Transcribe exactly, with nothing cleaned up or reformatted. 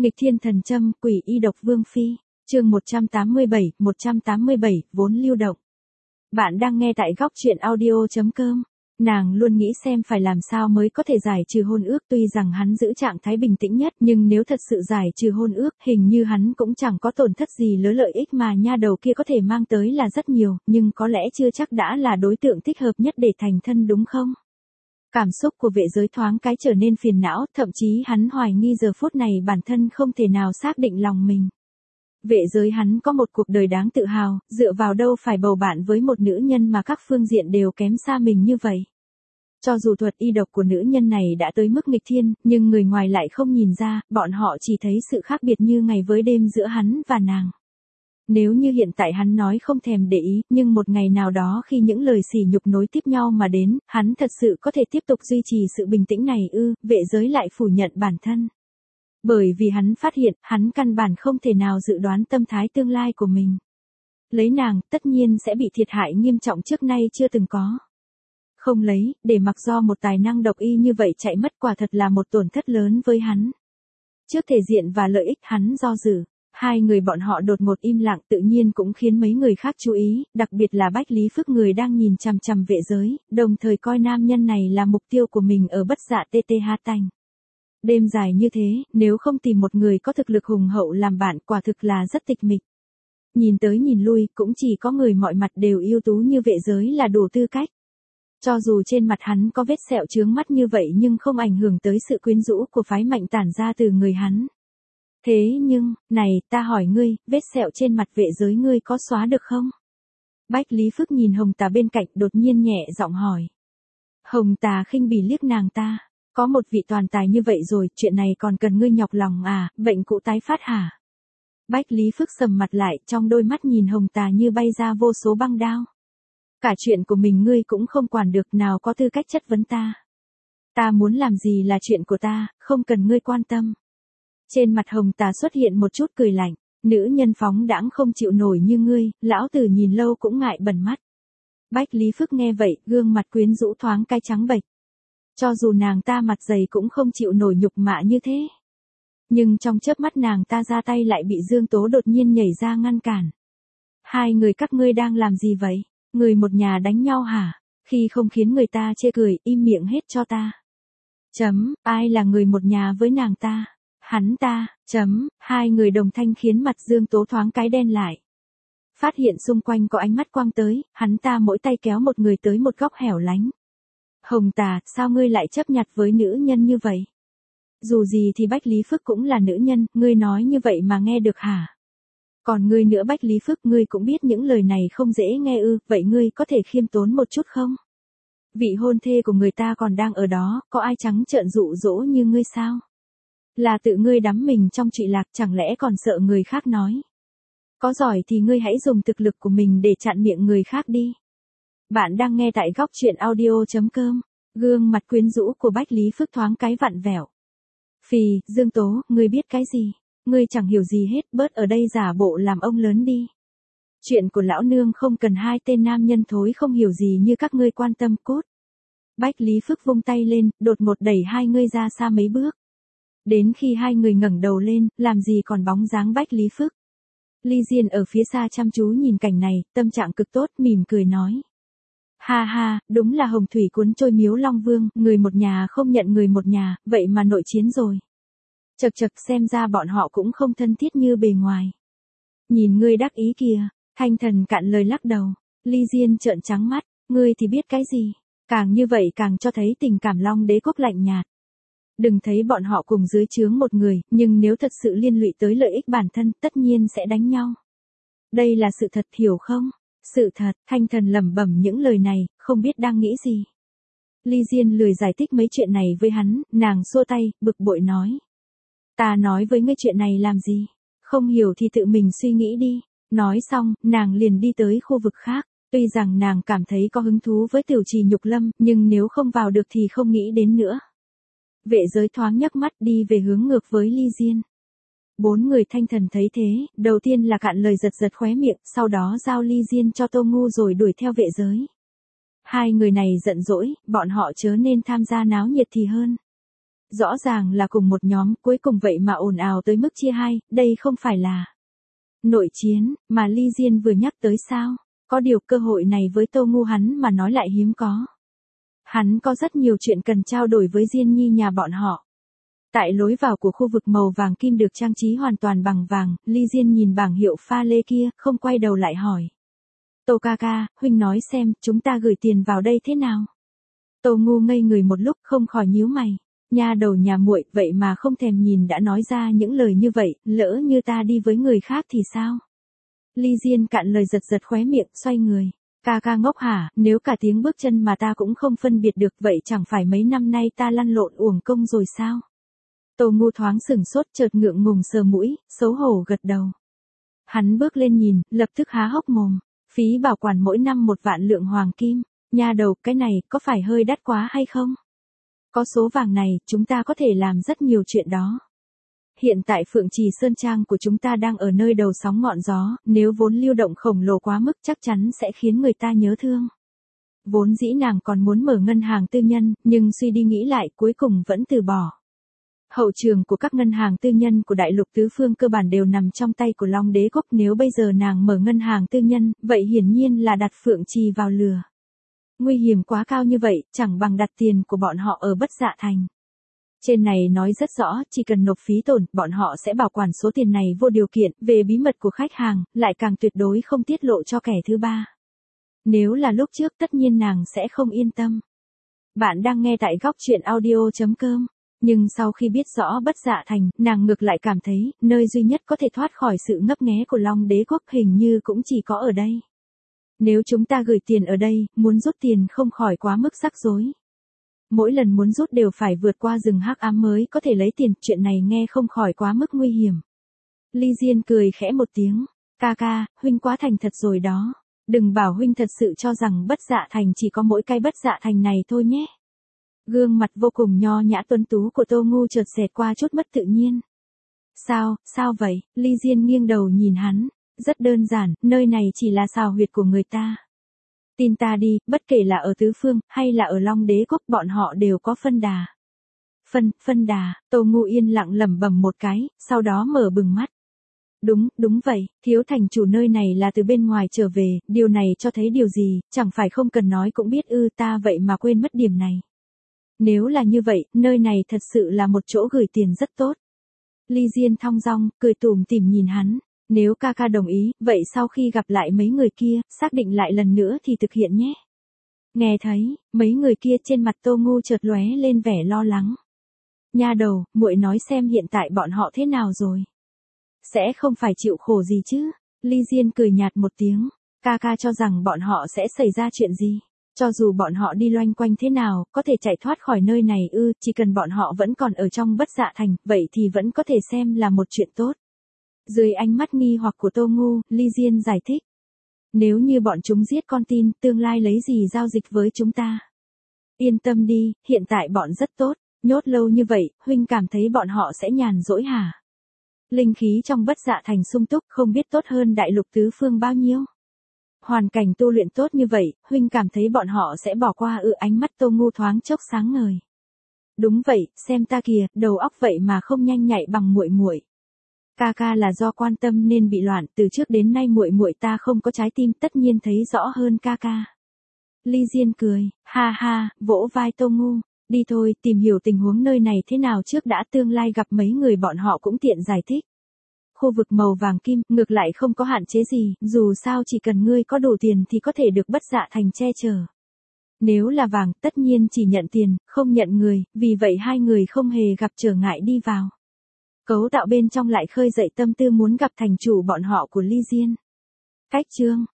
Nghịch thiên thần châm, quỷ y độc vương phi, chương một trăm tám mươi bảy, một trăm tám mươi bảy, vốn lưu động. Bạn đang nghe tại góc truyện audio chấm com. Nàng luôn nghĩ xem phải làm sao mới có thể giải trừ hôn ước, tuy rằng hắn giữ trạng thái bình tĩnh nhất, nhưng nếu thật sự giải trừ hôn ước, hình như hắn cũng chẳng có tổn thất gì lớn, lợi ích mà nha đầu kia có thể mang tới là rất nhiều, nhưng có lẽ chưa chắc đã là đối tượng thích hợp nhất để thành thân đúng không? Cảm xúc của vệ giới thoáng cái trở nên phiền não, thậm chí hắn hoài nghi giờ phút này bản thân không thể nào xác định lòng mình. Vệ giới hắn có một cuộc đời đáng tự hào, dựa vào đâu phải bầu bạn với một nữ nhân mà các phương diện đều kém xa mình như vậy. Cho dù thuật y độc của nữ nhân này đã tới mức nghịch thiên, nhưng người ngoài lại không nhìn ra, bọn họ chỉ thấy sự khác biệt như ngày với đêm giữa hắn và nàng. Nếu như hiện tại hắn nói không thèm để ý, nhưng một ngày nào đó khi những lời sỉ nhục nối tiếp nhau mà đến, hắn thật sự có thể tiếp tục duy trì sự bình tĩnh này ư? Vệ giới lại phủ nhận bản thân. Bởi vì hắn phát hiện, hắn căn bản không thể nào dự đoán tâm thái tương lai của mình. Lấy nàng, tất nhiên sẽ bị thiệt hại nghiêm trọng trước nay chưa từng có. Không lấy, để mặc do một tài năng độc y như vậy chạy mất, quả thật là một tổn thất lớn với hắn. Trước thể diện và lợi ích, hắn do dự. Hai người bọn họ đột ngột im lặng tự nhiên cũng khiến mấy người khác chú ý, đặc biệt là Bách Lý Phước, người đang nhìn chằm chằm vệ giới, đồng thời coi nam nhân này là mục tiêu của mình ở Bất Dạ tê tê ha tanh. Đêm dài như thế, nếu không tìm một người có thực lực hùng hậu làm bạn, quả thực là rất tịch mịch. Nhìn tới nhìn lui, cũng chỉ có người mọi mặt đều ưu tú như vệ giới là đủ tư cách. Cho dù trên mặt hắn có vết sẹo chướng mắt như vậy nhưng không ảnh hưởng tới sự quyến rũ của phái mạnh tản ra từ người hắn. Thế nhưng, này, ta hỏi ngươi, vết sẹo trên mặt vệ giới ngươi có xóa được không? Bách Lý Phước nhìn Hồng Tà bên cạnh, đột nhiên nhẹ giọng hỏi. Hồng Tà khinh bỉ liếc nàng ta. Có một vị toàn tài như vậy rồi, chuyện này còn cần ngươi nhọc lòng à, bệnh cũ tái phát hả? Bách Lý Phước sầm mặt lại, trong đôi mắt nhìn Hồng Tà như bay ra vô số băng đao. Cả chuyện của mình ngươi cũng không quản được, nào có tư cách chất vấn ta. Ta muốn làm gì là chuyện của ta, không cần ngươi quan tâm. Trên mặt Hồng Tà xuất hiện một chút cười lạnh, nữ nhân phóng đãng không chịu nổi như ngươi, lão tử nhìn lâu cũng ngại bẩn mắt. Bách Lý Phước nghe vậy, gương mặt quyến rũ thoáng cái trắng bệch. Cho dù nàng ta mặt dày cũng không chịu nổi nhục mạ như thế. Nhưng trong chớp mắt nàng ta ra tay lại bị Dương Tố đột nhiên nhảy ra ngăn cản. Hai người các ngươi đang làm gì vậy? Người một nhà đánh nhau hả? Khi không khiến người ta chê cười, im miệng hết cho ta. Chấm, ai là người một nhà với nàng ta? Hắn ta, chấm, hai người đồng thanh khiến mặt Dương Tố thoáng cái đen lại. Phát hiện xung quanh có ánh mắt quang tới, hắn ta mỗi tay kéo một người tới một góc hẻo lánh. Hồng Tà, sao ngươi lại chấp nhặt với nữ nhân như vậy? Dù gì thì Bách Lý Phước cũng là nữ nhân, ngươi nói như vậy mà nghe được hả? Còn ngươi nữa Bách Lý Phước, ngươi cũng biết những lời này không dễ nghe ư, vậy ngươi có thể khiêm tốn một chút không? Vị hôn thê của người ta còn đang ở đó, có ai trắng trợn dụ dỗ như ngươi sao? Là tự ngươi đắm mình trong trụy lạc, chẳng lẽ còn sợ người khác nói? Có giỏi thì ngươi hãy dùng thực lực của mình để chặn miệng người khác đi. Bạn đang nghe tại góc truyện audio chấm com. Gương mặt quyến rũ của Bách Lý Phước thoáng cái vặn vẹo. Phì, Dương Tố, ngươi biết cái gì? Ngươi chẳng hiểu gì hết, bớt ở đây giả bộ làm ông lớn đi. Chuyện của lão nương không cần hai tên nam nhân thối không hiểu gì như các ngươi quan tâm cốt. Bách Lý Phước vung tay lên, đột ngột đẩy hai người ra xa mấy bước. Đến khi hai người ngẩng đầu lên, làm gì còn bóng dáng Bách Lý Phước. Ly Diên ở phía xa chăm chú nhìn cảnh này, tâm trạng cực tốt, mỉm cười nói. Ha ha, đúng là hồng thủy cuốn trôi Miếu Long Vương, người một nhà không nhận người một nhà, vậy mà nội chiến rồi. Chật chật, xem ra bọn họ cũng không thân thiết như bề ngoài. Nhìn ngươi đắc ý kìa, Thanh Thần cạn lời lắc đầu. Ly Diên trợn trắng mắt, ngươi thì biết cái gì, càng như vậy càng cho thấy tình cảm Long Đế quốc lạnh nhạt. Đừng thấy bọn họ cùng dưới trướng một người, nhưng nếu thật sự liên lụy tới lợi ích bản thân, tất nhiên sẽ đánh nhau. Đây là sự thật, hiểu không? Sự thật, Thanh Thần lẩm bẩm những lời này, không biết đang nghĩ gì. Ly Diên lười giải thích mấy chuyện này với hắn, nàng xua tay, bực bội nói. Ta nói với ngươi chuyện này làm gì? Không hiểu thì tự mình suy nghĩ đi. Nói xong, nàng liền đi tới khu vực khác. Tuy rằng nàng cảm thấy có hứng thú với Tiểu Trì Nhục Lâm, nhưng nếu không vào được thì không nghĩ đến nữa. Vệ giới thoáng nhấc mắt đi về hướng ngược với Ly Diên. Bốn người Thanh Thần thấy thế, đầu tiên là cạn lời giật giật khóe miệng, sau đó giao Ly Diên cho Tô Ngu rồi đuổi theo vệ giới. Hai người này giận dỗi, bọn họ chớ nên tham gia náo nhiệt thì hơn. Rõ ràng là cùng một nhóm, cuối cùng vậy mà ồn ào tới mức chia hai, đây không phải là nội chiến, mà Ly Diên vừa nhắc tới sao? Có điều cơ hội này với Tô Ngu hắn mà nói lại hiếm có. Hắn có rất nhiều chuyện cần trao đổi với Diên Nhi nhà bọn họ. Tại lối vào của khu vực màu vàng kim được trang trí hoàn toàn bằng vàng, Ly Diên nhìn bảng hiệu pha lê kia, không quay đầu lại hỏi. Tô ca ca, huynh nói xem, chúng ta gửi tiền vào đây thế nào? Tô Ngu ngây người một lúc không khỏi nhíu mày. Nha đầu nhà muội, vậy mà không thèm nhìn đã nói ra những lời như vậy, lỡ như ta đi với người khác thì sao? Ly Diên cạn lời giật giật khóe miệng, xoay người. Ca ca ngốc hả, nếu cả tiếng bước chân mà ta cũng không phân biệt được vậy chẳng phải mấy năm nay ta lăn lộn uổng công rồi sao? Tô Ngu thoáng sừng sốt chợt ngượng ngùng sờ mũi, xấu hổ gật đầu. Hắn bước lên nhìn, lập tức há hốc mồm. Phí bảo quản mỗi năm một vạn lượng hoàng kim. Nha đầu, cái này có phải hơi đắt quá hay không? Có số vàng này, chúng ta có thể làm rất nhiều chuyện đó. Hiện tại Phượng Trì Sơn Trang của chúng ta đang ở nơi đầu sóng ngọn gió, nếu vốn lưu động khổng lồ quá mức chắc chắn sẽ khiến người ta nhớ thương. Vốn dĩ nàng còn muốn mở ngân hàng tư nhân, nhưng suy đi nghĩ lại cuối cùng vẫn từ bỏ. Hậu trường của các ngân hàng tư nhân của đại lục tứ phương cơ bản đều nằm trong tay của Long Đế Quốc, nếu bây giờ nàng mở ngân hàng tư nhân, vậy hiển nhiên là đặt Phượng Trì vào lừa. Nguy hiểm quá cao như vậy, chẳng bằng đặt tiền của bọn họ ở Bất Dạ Thành. Trên này nói rất rõ, chỉ cần nộp phí tổn, bọn họ sẽ bảo quản số tiền này vô điều kiện, về bí mật của khách hàng, lại càng tuyệt đối không tiết lộ cho kẻ thứ ba. Nếu là lúc trước tất nhiên nàng sẽ không yên tâm. Bạn đang nghe tại góc truyện audio chấm com. Nhưng sau khi biết rõ Bất Dạ Thành, nàng ngược lại cảm thấy, nơi duy nhất có thể thoát khỏi sự ngấp nghé của Long Đế Quốc hình như cũng chỉ có ở đây. Nếu chúng ta gửi tiền ở đây, muốn rút tiền không khỏi quá mức rắc rối. Mỗi lần muốn rút đều phải vượt qua rừng hắc ám mới có thể lấy tiền, chuyện này nghe không khỏi quá mức nguy hiểm. Ly Diên cười khẽ một tiếng, ca ca, huynh quá thành thật rồi đó. Đừng bảo huynh thật sự cho rằng Bất Dạ Thành chỉ có mỗi cái Bất Dạ Thành này thôi nhé. Gương mặt vô cùng nho nhã tuấn tú của Tô Ngu chợt xẹt qua chút mất tự nhiên. Sao, sao vậy? Ly Diên nghiêng đầu nhìn hắn. Rất đơn giản, nơi này chỉ là xào huyệt của người ta. Tin ta đi, bất kể là ở Tứ Phương, hay là ở Long Đế Quốc, bọn họ đều có phân đà. Phân, phân đà, Tô Ngu yên lặng lẩm bẩm một cái, sau đó mở bừng mắt. Đúng, đúng vậy, thiếu thành chủ nơi này là từ bên ngoài trở về, điều này cho thấy điều gì, chẳng phải không cần nói cũng biết ư, ta vậy mà quên mất điểm này. Nếu là như vậy, nơi này thật sự là một chỗ gửi tiền rất tốt. Ly Diên thong dong, cười tủm tỉm nhìn hắn. Nếu ca ca đồng ý, vậy sau khi gặp lại mấy người kia, xác định lại lần nữa thì thực hiện nhé. Nghe thấy, mấy người kia trên mặt Tô Ngu chợt lóe lên vẻ lo lắng. Nha đầu, muội nói xem hiện tại bọn họ thế nào rồi. Sẽ không phải chịu khổ gì chứ? Ly Diên cười nhạt một tiếng. Ca ca cho rằng bọn họ sẽ xảy ra chuyện gì? Cho dù bọn họ đi loanh quanh thế nào, có thể chạy thoát khỏi nơi này ư, chỉ cần bọn họ vẫn còn ở trong Bất Dạ Thành, vậy thì vẫn có thể xem là một chuyện tốt. Dưới ánh mắt nghi hoặc của Tô Ngu, Ly Diên giải thích. Nếu như bọn chúng giết con tin, tương lai lấy gì giao dịch với chúng ta? Yên tâm đi, hiện tại bọn rất tốt, nhốt lâu như vậy, huynh cảm thấy bọn họ sẽ nhàn rỗi hả? Linh khí trong Bất Dạ Thành sung túc, không biết tốt hơn đại lục tứ phương bao nhiêu? Hoàn cảnh tu luyện tốt như vậy, huynh cảm thấy bọn họ sẽ bỏ qua ư? Ánh mắt Tô Ngu thoáng chốc sáng ngời. Đúng vậy, xem ta kìa, đầu óc vậy mà không nhanh nhạy bằng muội muội. Ca ca là do quan tâm nên bị loạn, từ trước đến nay muội muội ta không có trái tim, tất nhiên thấy rõ hơn ca ca. Ly Diên cười, ha ha, vỗ vai Tô Ngu, đi thôi, tìm hiểu tình huống nơi này thế nào trước đã, tương lai gặp mấy người bọn họ cũng tiện giải thích. Khu vực màu vàng kim, ngược lại không có hạn chế gì, dù sao chỉ cần ngươi có đủ tiền thì có thể được Bất Dạ Thành che chở. Nếu là vàng, tất nhiên chỉ nhận tiền, không nhận người, vì vậy hai người không hề gặp trở ngại đi vào. Cấu tạo bên trong lại khơi dậy tâm tư muốn gặp thành chủ bọn họ của Ly Diên. Cách chương